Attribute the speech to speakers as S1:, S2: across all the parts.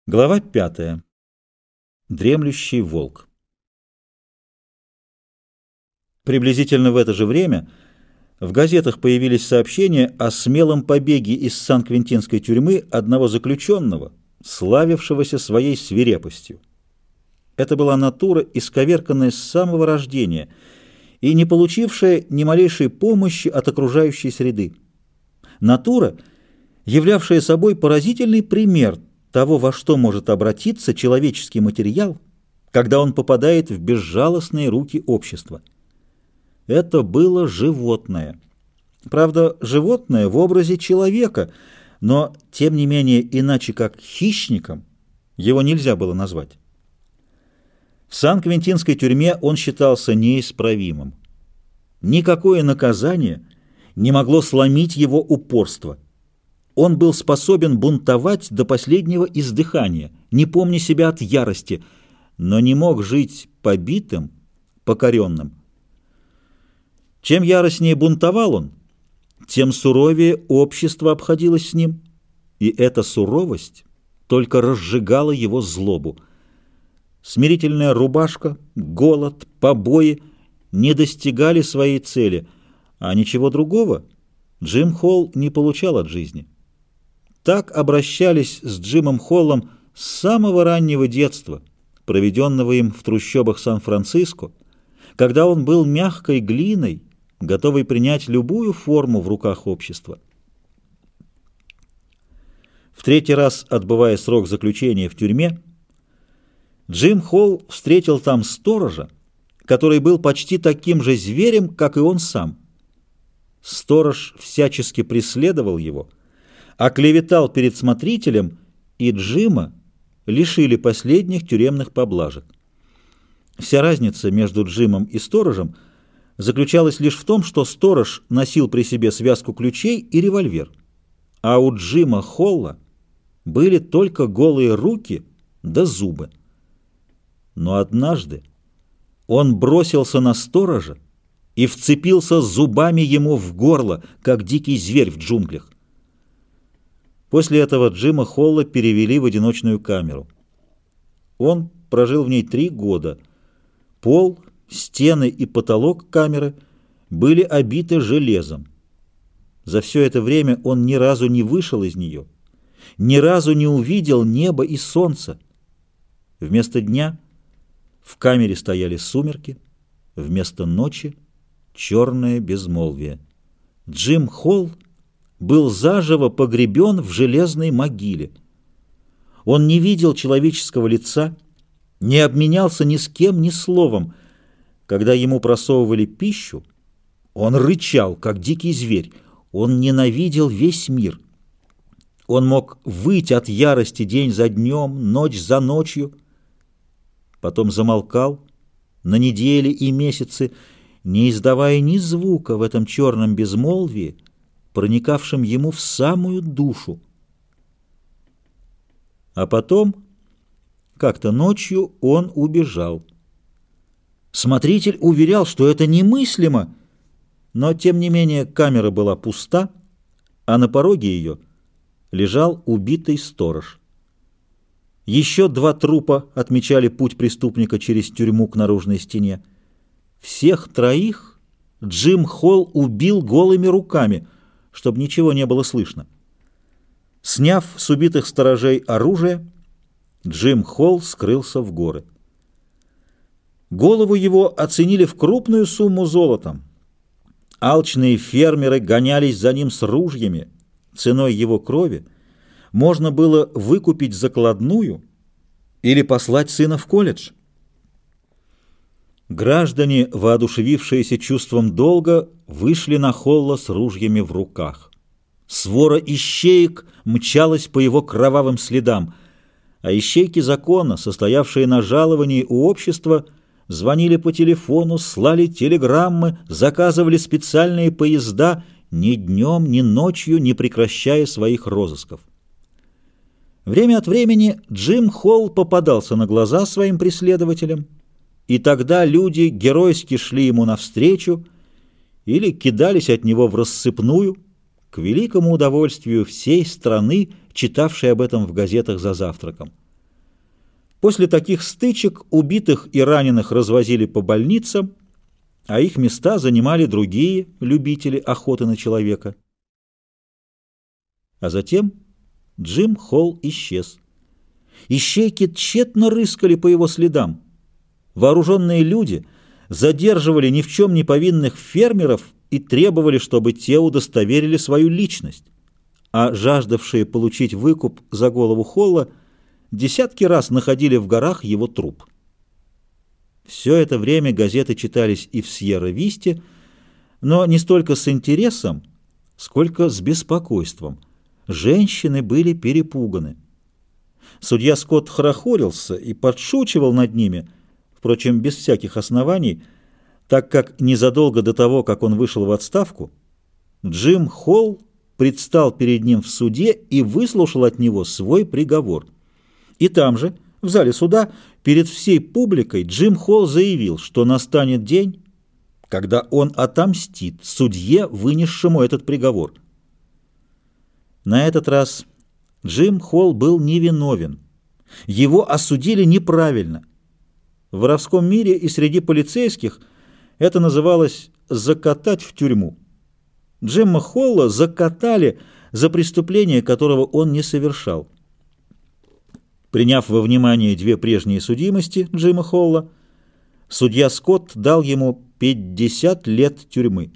S1: Глава 5. Дремлющий волк. Приблизительно в это же время в газетах появились сообщения о смелом побеге из Сан-Квентинской тюрьмы одного заключенного, славившегося своей свирепостью. Это была натура, исковерканная с самого рождения и не получившая ни малейшей помощи от окружающей среды. Натура, являвшая собой поразительный пример того, во что может обратиться человеческий материал, когда он попадает в безжалостные руки общества. Это было животное. Правда, животное в образе человека, но, тем не менее, иначе как хищником его нельзя было назвать. В Сан-Квентинской тюрьме он считался неисправимым. Никакое наказание не могло сломить его упорство. Он был способен бунтовать до последнего издыхания, не помня себя от ярости, но не мог жить побитым, покоренным. Чем яростнее бунтовал он, тем суровее общество обходилось с ним, и эта суровость только разжигала его злобу. Смирительная рубашка, голод, побои не достигали своей цели, а ничего другого Джим Холл не получал от жизни. Так обращались с Джимом Холлом с самого раннего детства, проведенного им в трущобах Сан-Франциско, когда он был мягкой глиной, готовой принять любую форму в руках общества. В третий раз, отбывая срок заключения в тюрьме, Джим Холл встретил там сторожа, который был почти таким же зверем, как и он сам. Сторож всячески преследовал его, оклеветал перед смотрителем, и Джима лишили последних тюремных поблажек. Вся разница между Джимом и сторожем заключалась лишь в том, что сторож носил при себе связку ключей и револьвер, а у Джима Холла были только голые руки да зубы. Но однажды он бросился на сторожа и вцепился зубами ему в горло, как дикий зверь в джунглях. После этого Джима Холла перевели в одиночную камеру. Он прожил в ней 3 года. Пол, стены и потолок камеры были обиты железом. За все это время он ни разу не вышел из нее, ни разу не увидел неба и солнца. Вместо дня в камере стояли сумерки, вместо ночи — черное безмолвие. Джим Холл был заживо погребен в железной могиле. Он не видел человеческого лица, не обменялся ни с кем ни словом. Когда ему просовывали пищу, он рычал, как дикий зверь. Он ненавидел весь мир. Он мог выть от ярости день за днем, ночь за ночью. Потом замолкал на недели и месяцы, не издавая ни звука в этом черном безмолвии, проникавшим ему в самую душу. А потом, как-то ночью, он убежал. Смотритель уверял, что это немыслимо, но, тем не менее, камера была пуста, а на пороге ее лежал убитый сторож. Еще 2 трупа отмечали путь преступника через тюрьму к наружной стене. Всех 3 Джим Холл убил голыми руками, чтобы ничего не было слышно. Сняв с убитых сторожей оружие, Джим Холл скрылся в горы. Голову его оценили в крупную сумму золотом. Алчные фермеры гонялись за ним с ружьями. Ценой его крови можно было выкупить закладную или послать сына в колледж. Граждане, воодушевившиеся чувством долга, вышли на Холла с ружьями в руках. Свора ищеек мчалась по его кровавым следам, а ищейки закона, состоявшие на жаловании у общества, звонили по телефону, слали телеграммы, заказывали специальные поезда, ни днем, ни ночью не прекращая своих розысков. Время от времени Джим Холл попадался на глаза своим преследователям, и тогда люди геройски шли ему навстречу или кидались от него в рассыпную, к великому удовольствию всей страны, читавшей об этом в газетах за завтраком. После таких стычек убитых и раненых развозили по больницам, а их места занимали другие любители охоты на человека. А затем Джим Холл исчез. Ищейки тщетно рыскали по его следам. Вооруженные люди задерживали ни в чем не повинных фермеров и требовали, чтобы те удостоверили свою личность, а жаждавшие получить выкуп за голову Холла десятки раз находили в горах его труп. Все это время газеты читались и в Сьерра-Висте, но не столько с интересом, сколько с беспокойством. Женщины были перепуганы. Судья Скотт хорохорился и подшучивал над ними, впрочем, без всяких оснований, так как незадолго до того, как он вышел в отставку, Джим Холл предстал перед ним в суде и выслушал от него свой приговор. И там же, в зале суда, перед всей публикой Джим Холл заявил, что настанет день, когда он отомстит судье, вынесшему этот приговор. На этот раз Джим Холл был невиновен. Его осудили неправильно. В воровском мире и среди полицейских это называлось «закатать в тюрьму». Джимма Холла закатали за преступление, которого он не совершал. Приняв во внимание две прежние судимости Джима Холла, судья Скотт дал ему 50 лет тюрьмы.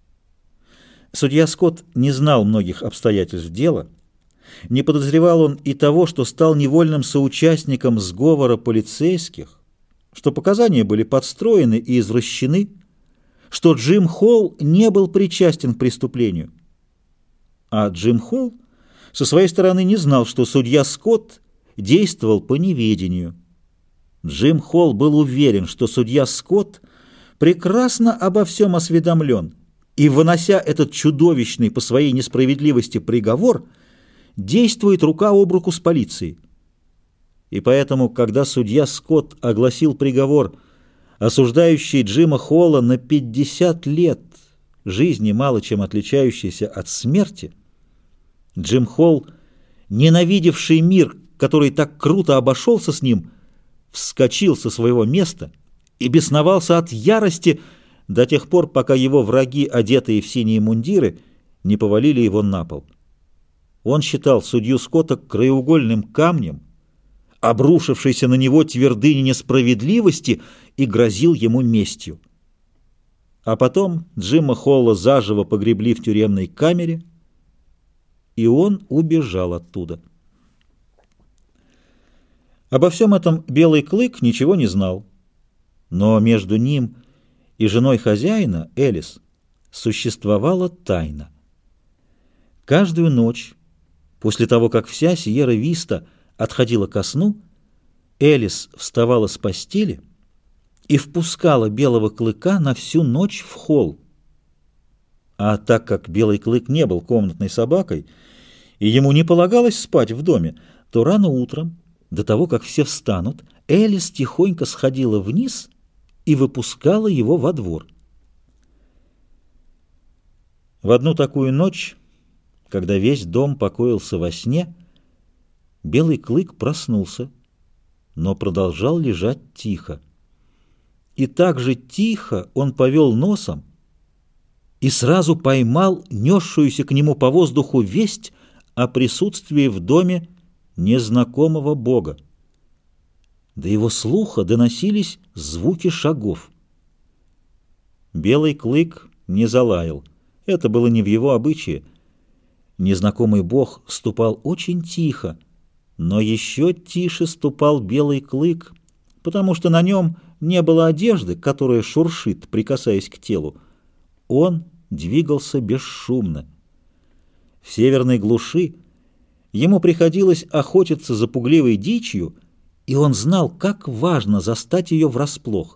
S1: Судья Скотт не знал многих обстоятельств дела, не подозревал он и того, что стал невольным соучастником сговора полицейских, что показания были подстроены и извращены, что Джим Холл не был причастен к преступлению. А Джим Холл со своей стороны не знал, что судья Скотт действовал по неведению. Джим Холл был уверен, что судья Скотт прекрасно обо всем осведомлен, и, вынося этот чудовищный по своей несправедливости приговор, действует рука об руку с полицией. И поэтому, когда судья Скотт огласил приговор, осуждающий Джима Холла на 50 лет, жизни мало чем отличающейся от смерти, Джим Холл, ненавидевший мир, который так круто обошелся с ним, вскочил со своего места и бесновался от ярости до тех пор, пока его враги, одетые в синие мундиры, не повалили его на пол. Он считал судью Скотта краеугольным камнем, обрушившейся на него твердыни несправедливости, и грозил ему местью. А потом Джима Холла заживо погребли в тюремной камере, и он убежал оттуда. Обо всем этом Белый Клык ничего не знал, но между ним и женой хозяина, Элис, существовала тайна. Каждую ночь, после того, как вся Сьерра-Виста отходила ко сну, Элис вставала с постели и впускала Белого Клыка на всю ночь в холл. А так как Белый Клык не был комнатной собакой, и ему не полагалось спать в доме, то рано утром, до того, как все встанут, Элис тихонько сходила вниз и выпускала его во двор. В одну такую ночь, когда весь дом покоился во сне, Белый Клык проснулся, но продолжал лежать тихо. И так же тихо он повел носом и сразу поймал несшуюся к нему по воздуху весть о присутствии в доме незнакомого бога. До его слуха доносились звуки шагов. Белый Клык не залаял. Это было не в его обычае. Незнакомый бог ступал очень тихо, но еще тише ступал Белый Клык, потому что на нем не было одежды, которая шуршит, прикасаясь к телу. Он двигался бесшумно. В северной глуши ему приходилось охотиться за пугливой дичью, и он знал, как важно застать ее врасплох.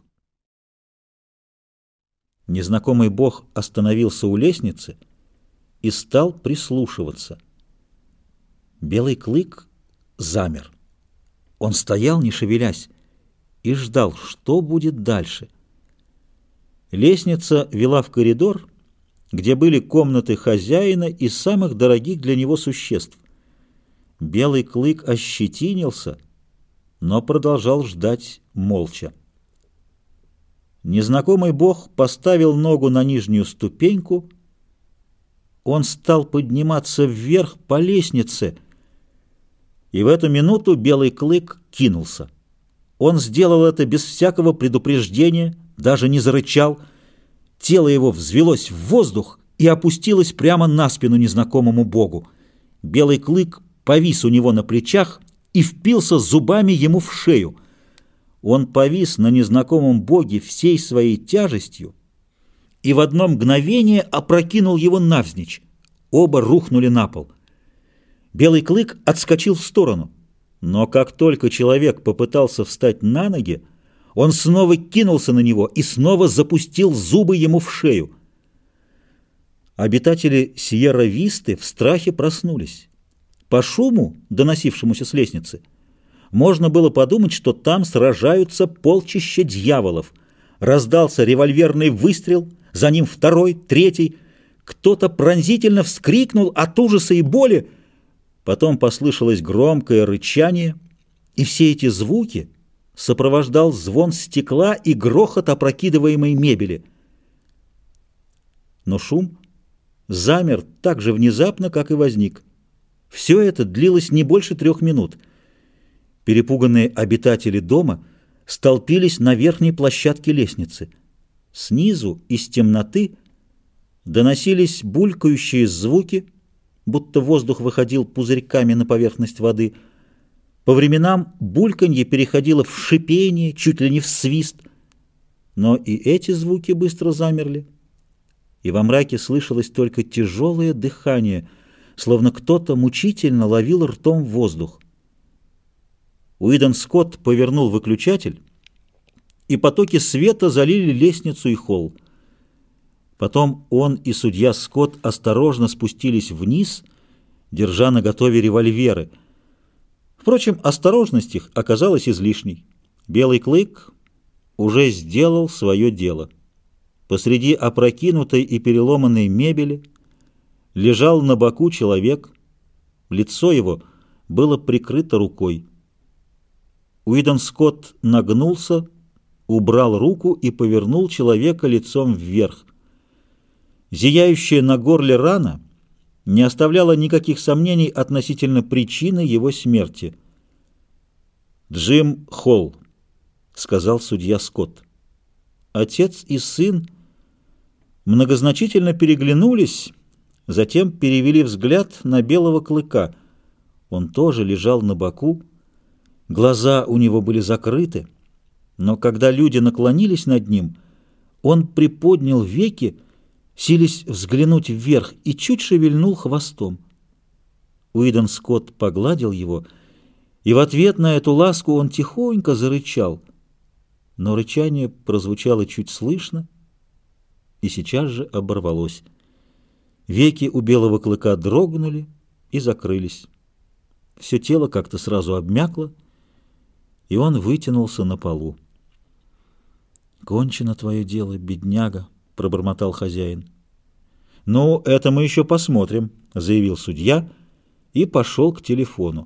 S1: Незнакомый бог остановился у лестницы и стал прислушиваться. Белый Клык замер. Он стоял, не шевелясь, и ждал, что будет дальше. Лестница вела в коридор, где были комнаты хозяина и самых дорогих для него существ. Белый Клык ощетинился, но продолжал ждать молча. Незнакомый бог поставил ногу на нижнюю ступеньку. Он стал подниматься вверх по лестнице, и в эту минуту Белый клык кинулся. Он сделал это без всякого предупреждения, даже не зарычал. Тело его взвелось в воздух и опустилось прямо на спину незнакомому богу. Белый клык повис у него на плечах и впился зубами ему в шею. Он повис на незнакомом боге всей своей тяжестью и в одно мгновение опрокинул его навзничь. Оба рухнули на пол. Белый клык отскочил в сторону, но как только человек попытался встать на ноги, он снова кинулся на него и снова запустил зубы ему в шею. Обитатели Сьерра-Висты в страхе проснулись. По шуму, доносившемуся с лестницы, можно было подумать, что там сражаются полчища дьяволов. Раздался револьверный выстрел, за ним второй, третий. Кто-то пронзительно вскрикнул от ужаса и боли. Потом послышалось громкое рычание, и все эти звуки сопровождал звон стекла и грохот опрокидываемой мебели. Но шум замер так же внезапно, как и возник. Все это длилось не больше 3 минут. Перепуганные обитатели дома столпились на верхней площадке лестницы. Снизу, из темноты, доносились булькающие звуки, будто воздух выходил пузырьками на поверхность воды. По временам бульканье переходило в шипение, чуть ли не в свист. Но и эти звуки быстро замерли, и во мраке слышалось только тяжелое дыхание, словно кто-то мучительно ловил ртом воздух. Уидон Скотт повернул выключатель, и потоки света залили лестницу и холл. Потом он и судья Скотт осторожно спустились вниз, держа наготове револьверы. Впрочем, осторожность их оказалась излишней. Белый клык уже сделал свое дело. Посреди опрокинутой и переломанной мебели лежал на боку человек. Лицо его было прикрыто рукой. Уидон Скотт нагнулся, убрал руку и повернул человека лицом вверх. Зияющая на горле рана не оставляла никаких сомнений относительно причины его смерти. «Джим Холл», — сказал судья Скотт. Отец и сын многозначительно переглянулись, затем перевели взгляд на Белого клыка. Он тоже лежал на боку, глаза у него были закрыты, но когда люди наклонились над ним, он приподнял веки, силясь взглянуть вверх, и чуть шевельнул хвостом. Уидон Скотт погладил его, и в ответ на эту ласку он тихонько зарычал. Но рычание прозвучало чуть слышно и сейчас же оборвалось. Веки у Белого клыка дрогнули и закрылись. Все тело как-то сразу обмякло, и он вытянулся на полу. «Кончено твое дело, бедняга», — пробормотал хозяин. «Ну, это мы еще посмотрим», — заявил судья и пошел к телефону.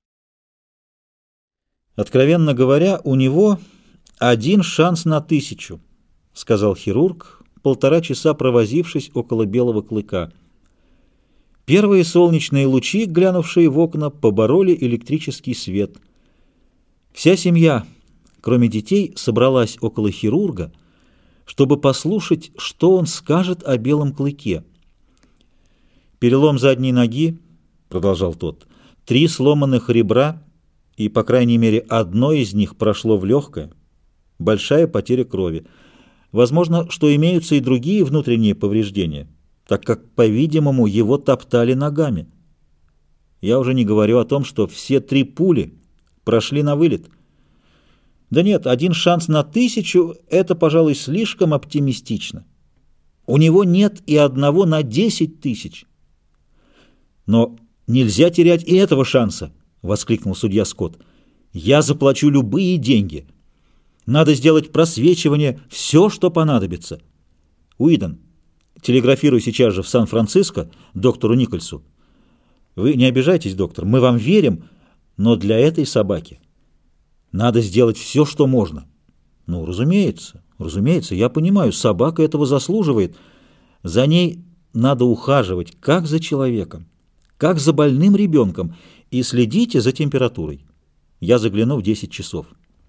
S1: «Откровенно говоря, у него 1 шанс на 1000», — сказал хирург, 1,5 часа провозившись около Белого клыка. Первые солнечные лучи, глянувшие в окна, побороли электрический свет. Вся семья, кроме детей, собралась около хирурга, чтобы послушать, что он скажет о Белом клыке. «Перелом задней ноги», — продолжал тот, — 3 сломанных ребра, и, по крайней мере, одно из них прошло в легкое. Большая потеря крови. Возможно, что имеются и другие внутренние повреждения, так как, по-видимому, его топтали ногами. Я уже не говорю о том, что все 3 пули прошли на вылет. Да нет, 1 шанс на 1000 — это, пожалуй, слишком оптимистично. У него нет и 1 на 10 000. Но нельзя терять и этого шанса, — воскликнул судья Скотт. Я заплачу любые деньги. Надо сделать просвечивание, все, что понадобится. Уидон, телеграфируй сейчас же в Сан-Франциско доктору Никольсу. Вы не обижайтесь, доктор, мы вам верим, но для этой собаки Надо сделать все, что можно. Ну, разумеется, я понимаю, собака этого заслуживает. За ней надо ухаживать, как за человеком, как за больным ребенком, и следите за температурой. Я загляну в 10 часов.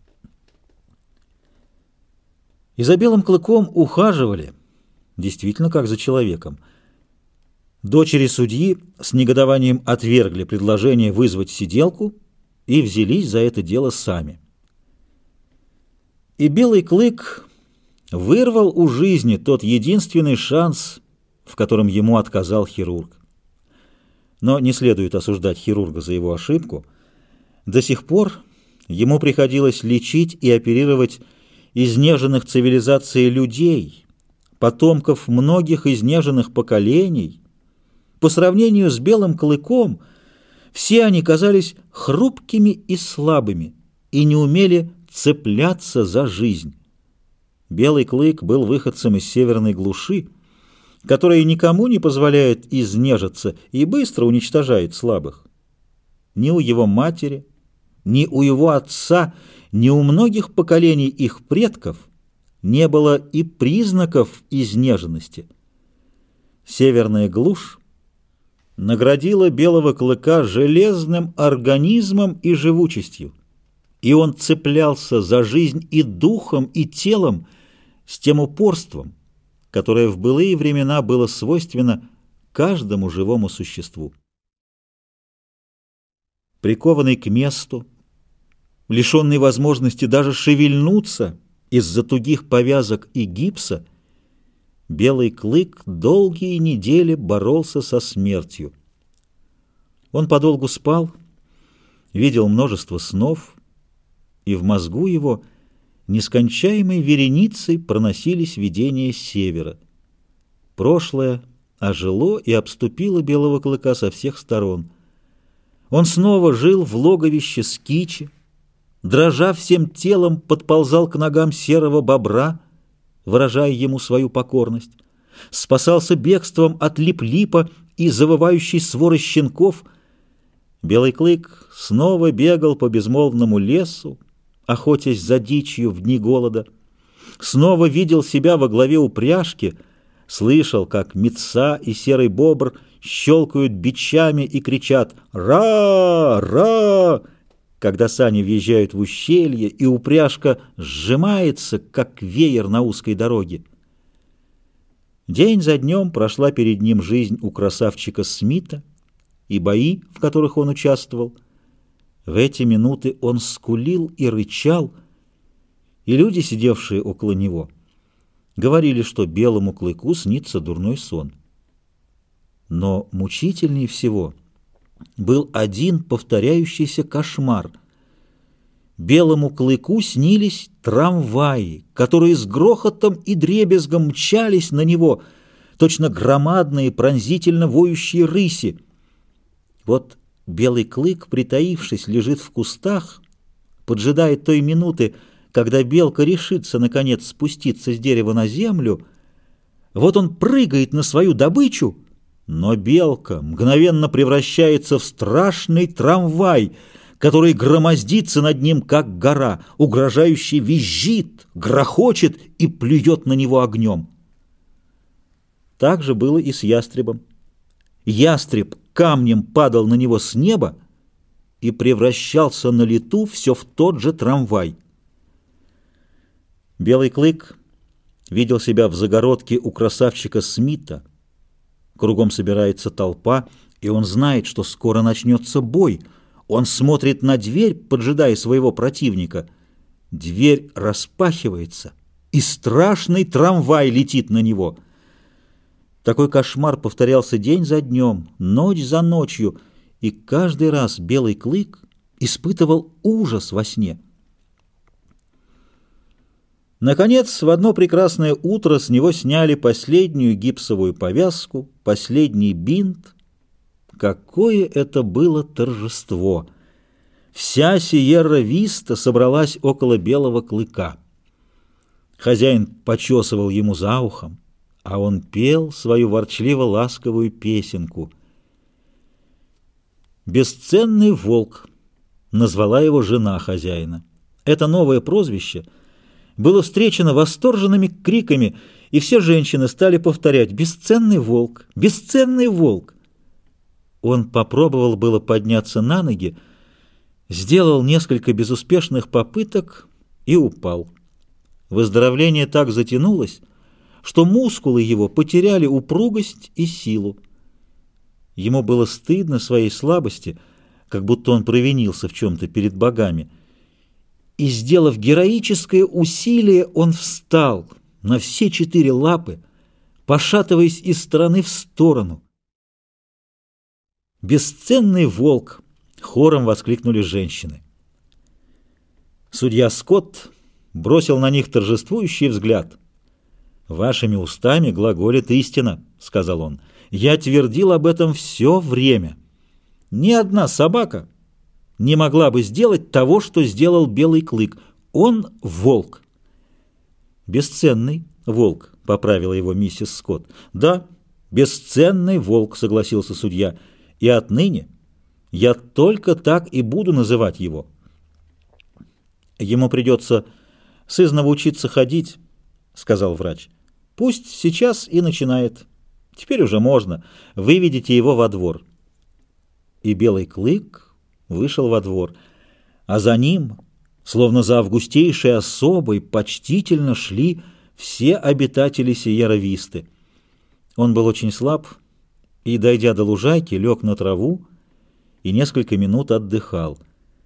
S1: И за белым клыком ухаживали, действительно, как за человеком. Дочери судьи с негодованием отвергли предложение вызвать сиделку и взялись за это дело сами. И белый клык вырвал у жизни тот единственный шанс, в котором ему отказал хирург. Но не следует осуждать хирурга за его ошибку. До сих пор ему приходилось лечить и оперировать изнеженных цивилизацией людей, потомков многих изнеженных поколений. По сравнению с белым клыком все они казались хрупкими и слабыми и не умели цепляться за жизнь. Белый клык был выходцем из северной глуши, которая никому не позволяет изнежиться и быстро уничтожает слабых. Ни у его матери, ни у его отца, ни у многих поколений их предков не было и признаков изнеженности. Северная глушь наградила белого клыка железным организмом и живучестью, и он цеплялся за жизнь и духом, и телом с тем упорством, которое в былые времена было свойственно каждому живому существу. Прикованный к месту, лишенный возможности даже шевельнуться из-за тугих повязок и гипса, белый клык долгие недели боролся со смертью. Он подолгу спал, видел множество снов, и в мозгу его нескончаемой вереницей проносились видения севера. Прошлое ожило и обступило белого клыка со всех сторон. Он снова жил в логовище Скичи, дрожа всем телом, подползал к ногам серого бобра, выражая ему свою покорность, спасался бегством от Лип-Липа и завывающей своры щенков. Белый клык снова бегал по безмолвному лесу, охотясь за дичью в дни голода, снова видел себя во главе упряжки, слышал, как Митса и серый бобр щелкают бичами и кричат «Ра! Ра!», когда сани въезжают в ущелье, и упряжка сжимается, как веер на узкой дороге. День за днем прошла перед ним жизнь у красавчика Смита и бои, в которых он участвовал. В эти минуты он скулил и рычал, и люди, сидевшие около него, говорили, что белому клыку снится дурной сон. Но мучительнее всего был один повторяющийся кошмар. Белому клыку снились трамваи, которые с грохотом и дребезгом мчались на него, точно громадные пронзительно воющие рыси. Вот белый клык, притаившись, лежит в кустах, поджидает той минуты, когда белка решится, наконец, спуститься с дерева на землю. Вот он прыгает на свою добычу, но белка мгновенно превращается в страшный трамвай, который громоздится над ним, как гора, угрожающе визжит, грохочет и плюет на него огнем. Так же было и с ястребом. Ястреб камнем падал на него с неба и превращался на лету все в тот же трамвай. Белый клык видел себя в загородке у красавчика Смита. Кругом собирается толпа, и он знает, что скоро начнется бой. Он смотрит на дверь, поджидая своего противника. Дверь распахивается, и страшный трамвай летит на него. Такой кошмар повторялся день за днем, ночь за ночью, и каждый раз белый клык испытывал ужас во сне. Наконец, в одно прекрасное утро с него сняли последнюю гипсовую повязку, последний бинт. Какое это было торжество! Вся Сиерра-Виста собралась около белого клыка. Хозяин почесывал ему за ухом, а он пел свою ворчливо-ласковую песенку. «Бесценный волк» назвала его жена хозяина. Это новое прозвище было встречено восторженными криками, и все женщины стали повторять: «Бесценный волк! Бесценный волк!». Он попробовал было подняться на ноги, сделал несколько безуспешных попыток и упал. Выздоровление так затянулось, что мускулы его потеряли упругость и силу. Ему было стыдно своей слабости, как будто он провинился в чем-то перед богами. И, сделав героическое усилие, он встал на все 4 лапы, пошатываясь из стороны в сторону. «Бесценный волк!» — хором воскликнули женщины. Судья Скотт бросил на них торжествующий взгляд. «Вашими устами глаголит истина», — сказал он. «Я твердил об этом все время. Ни одна собака не могла бы сделать того, что сделал Белый Клык. Он волк». «Бесценный волк», — поправила его миссис Скотт. «Да, бесценный волк», — согласился судья. «И отныне я только так и буду называть его». «Ему придется сызнова учиться ходить», — сказал врач. «Пусть сейчас и начинает. Теперь уже можно. Выведите его во двор». И Белый Клык вышел во двор, а за ним, словно за августейшей особой, почтительно шли все обитатели Сиерра-Висты. Он был очень слаб и, дойдя до лужайки, лег на траву и несколько минут отдыхал.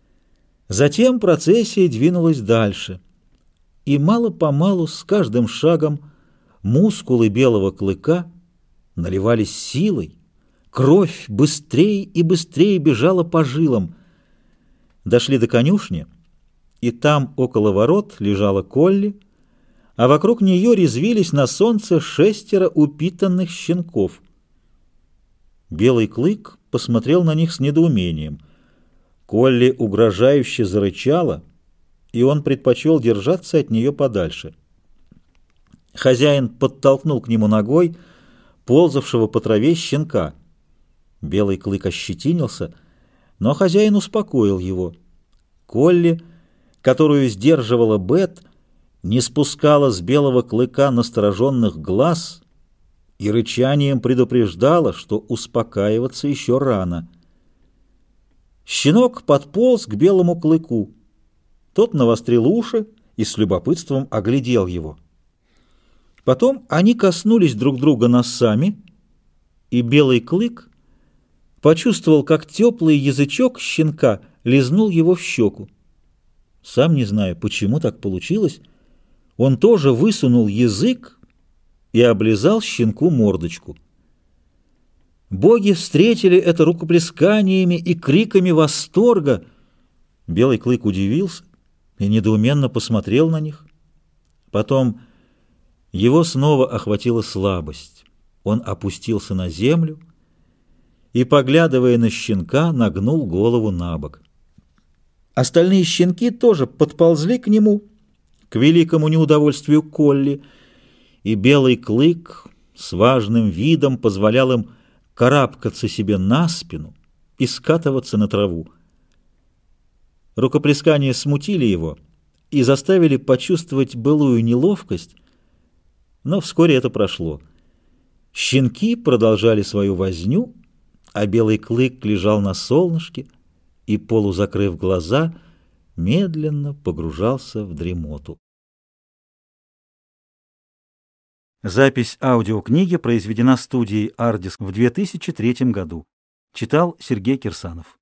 S1: Затем процессия двинулась дальше, и мало-помалу с каждым шагом мускулы Белого Клыка наливались силой, кровь быстрее и быстрее бежала по жилам. Дошли до конюшни, и там около ворот лежала Колли, а вокруг нее резвились на солнце 6 упитанных щенков. Белый Клык посмотрел на них с недоумением. Колли угрожающе зарычала, и он предпочел держаться от нее подальше. Хозяин подтолкнул к нему ногой ползавшего по траве щенка. Белый Клык ощетинился, но хозяин успокоил его. Колли, которую сдерживала Бет, не спускала с Белого Клыка настороженных глаз и рычанием предупреждала, что успокаиваться еще рано. Щенок подполз к Белому Клыку. Тот навострил уши и с любопытством оглядел его. Потом они коснулись друг друга носами, и Белый Клык почувствовал, как теплый язычок щенка лизнул его в щеку. Сам не зная, почему так получилось, он тоже высунул язык и облизал щенку мордочку. Боги встретили это рукоплесканиями и криками восторга. Белый Клык удивился и недоуменно посмотрел на них. Потом его снова охватила слабость. Он опустился на землю и, поглядывая на щенка, нагнул голову на бок. Остальные щенки тоже подползли к нему, к великому неудовольствию Колли, и Белый Клык с важным видом позволял им карабкаться себе на спину и скатываться на траву. Рукоплескания смутили его и заставили почувствовать былую неловкость, но вскоре это прошло. Щенки продолжали свою возню, а Белый Клык лежал на солнышке и, полузакрыв глаза, медленно погружался в дремоту. Запись аудиокниги произведена студией «Ардис» в 2003 году. Читал Сергей Кирсанов.